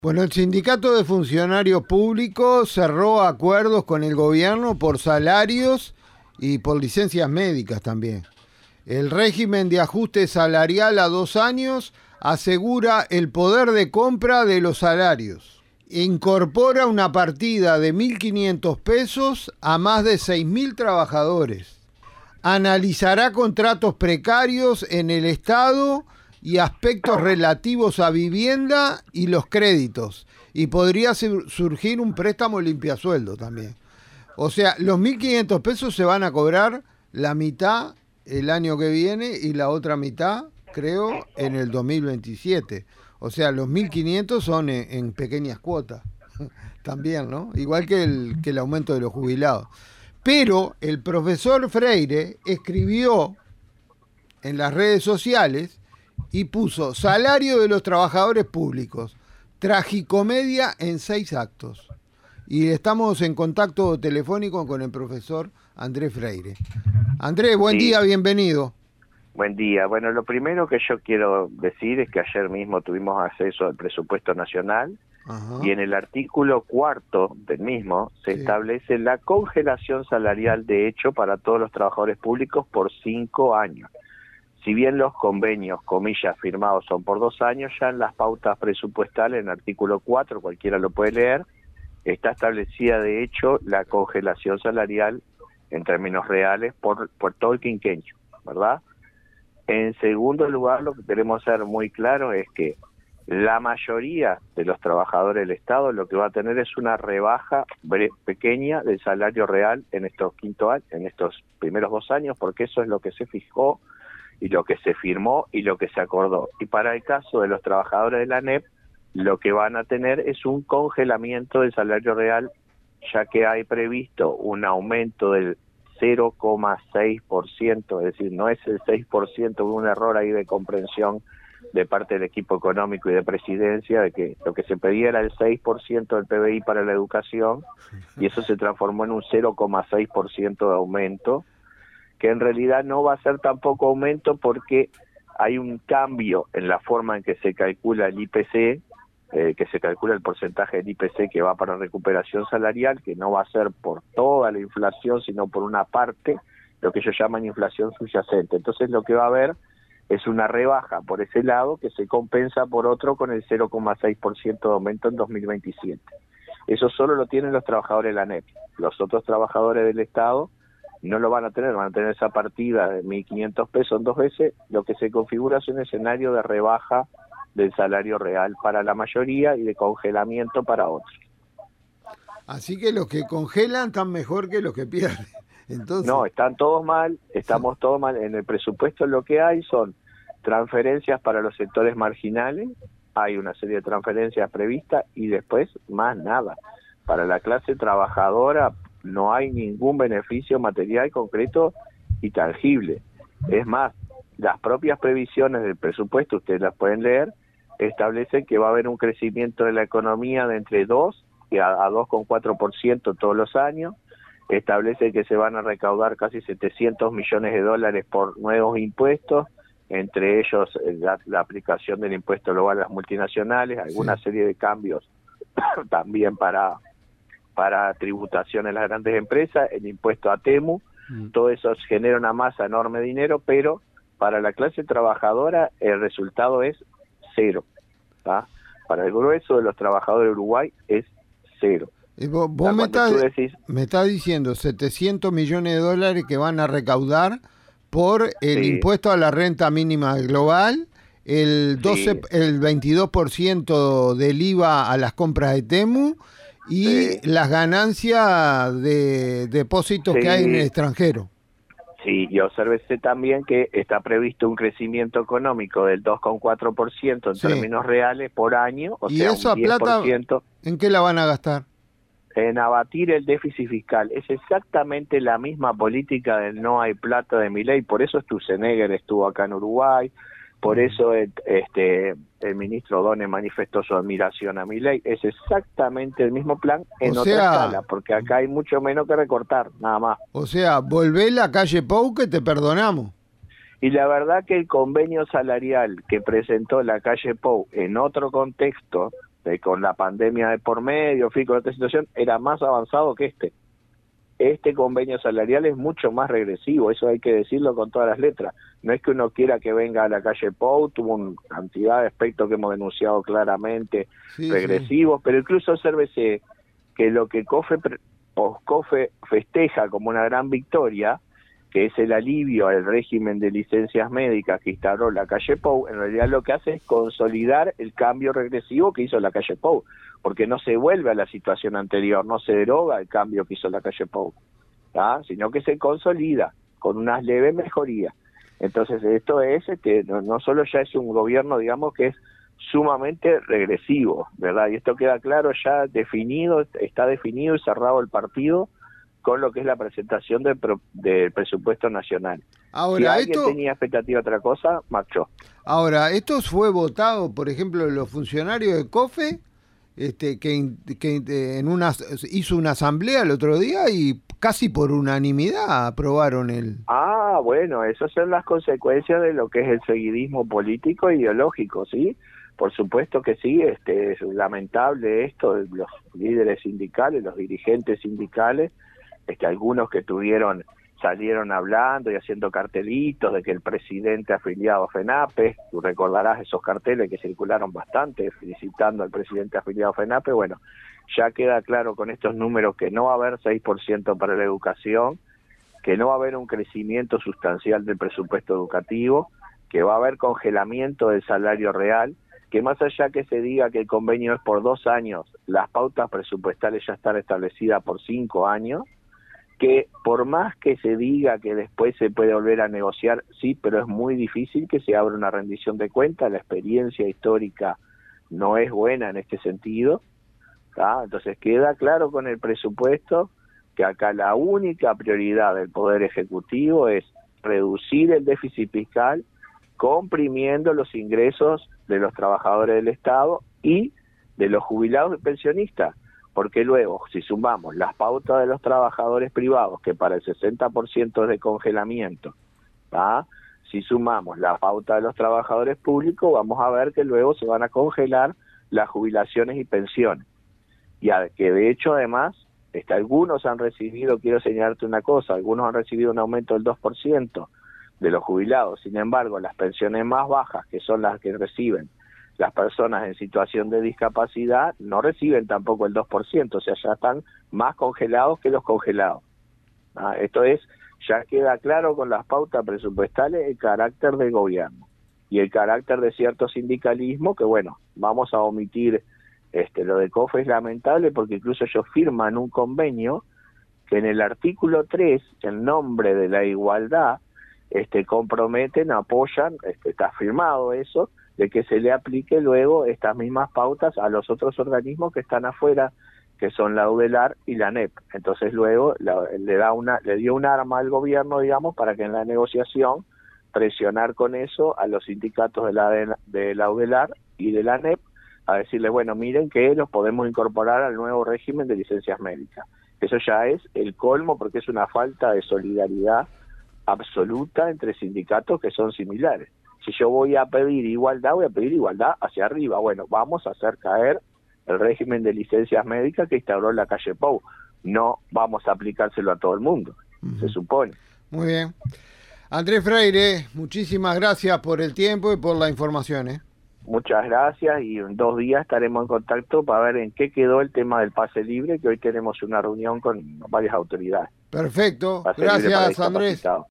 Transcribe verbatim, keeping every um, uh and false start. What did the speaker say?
Bueno, el Sindicato de Funcionarios Públicos cerró acuerdos con el gobierno por salarios y por licencias médicas también. El régimen de ajuste salarial a dos años asegura el poder de compra de los salarios. Incorpora una partida de mil quinientos pesos a más de seis mil trabajadores. Analizará contratos precarios en el Estado y aspectos relativos a vivienda y los créditos. Y podría surgir un préstamo limpiasueldo también. O sea, los mil quinientos pesos se van a cobrar la mitad el año que viene y la otra mitad, creo, en el dos mil veintisiete. O sea, los mil quinientos son en, en pequeñas cuotas también, ¿no? Igual que el, que el aumento de los jubilados. Pero el profesor Freire escribió en las redes sociales y puso salario de los trabajadores públicos, tragicomedia en seis actos. Y estamos en contacto telefónico con el profesor Andrés Freire. Andrés, buen Sí. día, bienvenido. Buen día. Bueno, lo primero que yo quiero decir es que ayer mismo tuvimos acceso al presupuesto nacional. Ajá. Y en el artículo cuarto del mismo se sí. establece la congelación salarial de hecho para todos los trabajadores públicos por cinco años. Si bien los convenios, comillas, firmados son por dos años, ya en las pautas presupuestales, en el artículo cuatro, cualquiera lo puede leer, está establecida de hecho la congelación salarial en términos reales por, por todo el quinquenio, ¿verdad? En segundo lugar, lo que queremos ser muy claro es que la mayoría de los trabajadores del Estado lo que va a tener es una rebaja pequeña del salario real en estos quinto años, en estos primeros dos años, porque eso es lo que se fijó y lo que se firmó y lo que se acordó. Y para el caso de los trabajadores de la ANEP, lo que van a tener es un congelamiento del salario real, ya que hay previsto un aumento del cero coma seis por ciento, es decir, no es el seis por ciento, hubo un error ahí de comprensión de parte del equipo económico y de presidencia, de que lo que se pedía era el seis por ciento del P B I para la educación, y eso se transformó en un cero coma seis por ciento de aumento, que en realidad no va a ser tampoco aumento porque hay un cambio en la forma en que se calcula el I P C, eh, que se calcula el porcentaje del I P C que va para recuperación salarial, que no va a ser por toda la inflación, sino por una parte, lo que ellos llaman inflación subyacente. Entonces lo que va a haber es una rebaja por ese lado que se compensa por otro con el cero coma seis por ciento de aumento en dos mil veintisiete. Eso solo lo tienen los trabajadores de la ANEP. Los otros trabajadores del Estado no lo van a tener, van a tener esa partida de mil quinientos pesos en dos veces. Lo que se configura es un escenario de rebaja del salario real para la mayoría y de congelamiento para otros. Así que los que congelan están mejor que los que pierden. Entonces... No, están todos mal, estamos todos mal. En el presupuesto lo que hay son transferencias para los sectores marginales, hay una serie de transferencias previstas y después más nada. Para la clase trabajadora no hay ningún beneficio material concreto y tangible. Es más, las propias previsiones del presupuesto, ustedes las pueden leer, establecen que va a haber un crecimiento de la economía de entre dos y a, a dos coma cuatro por ciento todos los años, establece que se van a recaudar casi setecientos millones de dólares por nuevos impuestos, entre ellos la, la aplicación del impuesto global a las multinacionales, alguna sí. serie de cambios también para, para tributación en las grandes empresas, el impuesto a Temu, mm. todo eso genera una masa enorme de dinero, pero para la clase trabajadora el resultado es cero. ¿tá? Para el grueso de los trabajadores de Uruguay es cero. Y vos vos me estás decís... me está diciendo setecientos millones de dólares que van a recaudar por el sí. impuesto a la renta mínima global, el doce, sí. el veintidós por ciento del I V A a las compras de Temu y sí. las ganancias de depósitos sí. que hay en el extranjero. Sí, y obsérvese también que está previsto un crecimiento económico del dos coma cuatro por ciento en sí. términos reales por año, o ¿Y sea, esa un diez por ciento. Plata en qué la van a gastar? En abatir el déficit fiscal. Es exactamente la misma política del no hay plata de Milei, por eso Sturzenegger estuvo acá en Uruguay, por eso este el ministro Done manifestó su admiración a Milei. Es exactamente el mismo plan en o otra sea, escala, porque acá hay mucho menos que recortar, nada más. O sea, volvé la calle Pou que te perdonamos. Y la verdad que el convenio salarial que presentó la calle Pou en otro contexto de, con la pandemia de por medio, en fin, con esta situación, era más avanzado que este. Este convenio salarial es mucho más regresivo, eso hay que decirlo con todas las letras. No es que uno quiera que venga a la calle Pou, tuvo una cantidad de aspectos que hemos denunciado claramente, sí, regresivos, sí. Pero incluso obsérvese que lo que COFE, o COFE festeja como una gran victoria, que es el alivio al régimen de licencias médicas que instauró la calle Pou, en realidad lo que hace es consolidar el cambio regresivo que hizo la calle Pou, porque no se vuelve a la situación anterior, no se deroga el cambio que hizo la calle Pou, ¿tá? Sino que se consolida con unas leves mejorías. Entonces esto es, este, no, no solo ya es un gobierno, digamos, que es sumamente regresivo, ¿verdad? Y esto queda claro, ya definido, está definido y cerrado el partido con lo que es la presentación del, pro, del presupuesto nacional. Ahora, si alguien esto, tenía expectativa de otra cosa, marchó. Ahora, esto fue votado, por ejemplo, los funcionarios de COFE, este, que, que en una, hizo una asamblea el otro día y casi por unanimidad aprobaron el... Ah, bueno, esas son las consecuencias de lo que es el seguidismo político e ideológico, ¿sí? Por supuesto que sí, este, es lamentable esto, los líderes sindicales, los dirigentes sindicales, este, algunos que tuvieron, salieron hablando y haciendo cartelitos de que el presidente afiliado a FENAPE, tú recordarás esos carteles que circularon bastante felicitando al presidente afiliado a FENAPE, bueno, ya queda claro con estos números que no va a haber seis por ciento para la educación, que no va a haber un crecimiento sustancial del presupuesto educativo, que va a haber congelamiento del salario real, que más allá que se diga que el convenio es por dos años, las pautas presupuestales ya están establecidas por cinco años, que por más que se diga que después se puede volver a negociar, sí, pero es muy difícil que se abra una rendición de cuentas, la experiencia histórica no es buena en este sentido, ¿tá? Entonces queda claro con el presupuesto que acá la única prioridad del Poder Ejecutivo es reducir el déficit fiscal, comprimiendo los ingresos de los trabajadores del Estado y de los jubilados y pensionistas, porque luego, si sumamos las pautas de los trabajadores privados, que para el sesenta por ciento es de congelamiento, ¿tá? Si sumamos la pauta de los trabajadores públicos, vamos a ver que luego se van a congelar las jubilaciones y pensiones. Y a, que de hecho, además, este, algunos han recibido, quiero señalarte una cosa, algunos han recibido un aumento del dos por ciento de los jubilados. Sin embargo, las pensiones más bajas, que son las que reciben las personas en situación de discapacidad, no reciben tampoco el dos por ciento, o sea, ya están más congelados que los congelados. ¿Ah? Esto es, ya queda claro con las pautas presupuestales el carácter del gobierno y el carácter de cierto sindicalismo, que bueno, vamos a omitir este lo de COFE, es lamentable porque incluso ellos firman un convenio que en el artículo tres, en nombre de la igualdad, este comprometen, apoyan, este, está firmado eso, de que se le aplique luego estas mismas pautas a los otros organismos que están afuera, que son la UDELAR y la ANEP. Entonces luego la, le da una le dio un arma al gobierno, digamos, para que en la negociación presionar con eso a los sindicatos de la de, de la UDELAR y de la ANEP, a decirle, bueno, miren que los podemos incorporar al nuevo régimen de licencias médicas. Eso ya es el colmo, porque es una falta de solidaridad absoluta entre sindicatos que son similares. Si yo voy a pedir igualdad, voy a pedir igualdad hacia arriba. Bueno, vamos a hacer caer el régimen de licencias médicas que instauró la calle Pou. No vamos a aplicárselo a todo el mundo, uh-huh. Se supone. Muy bien. Andrés Freire, muchísimas gracias por el tiempo y por la información, ¿eh? Muchas gracias, y en dos días estaremos en contacto para ver en qué quedó el tema del pase libre, que hoy tenemos una reunión con varias autoridades. Perfecto, pase gracias Andrés.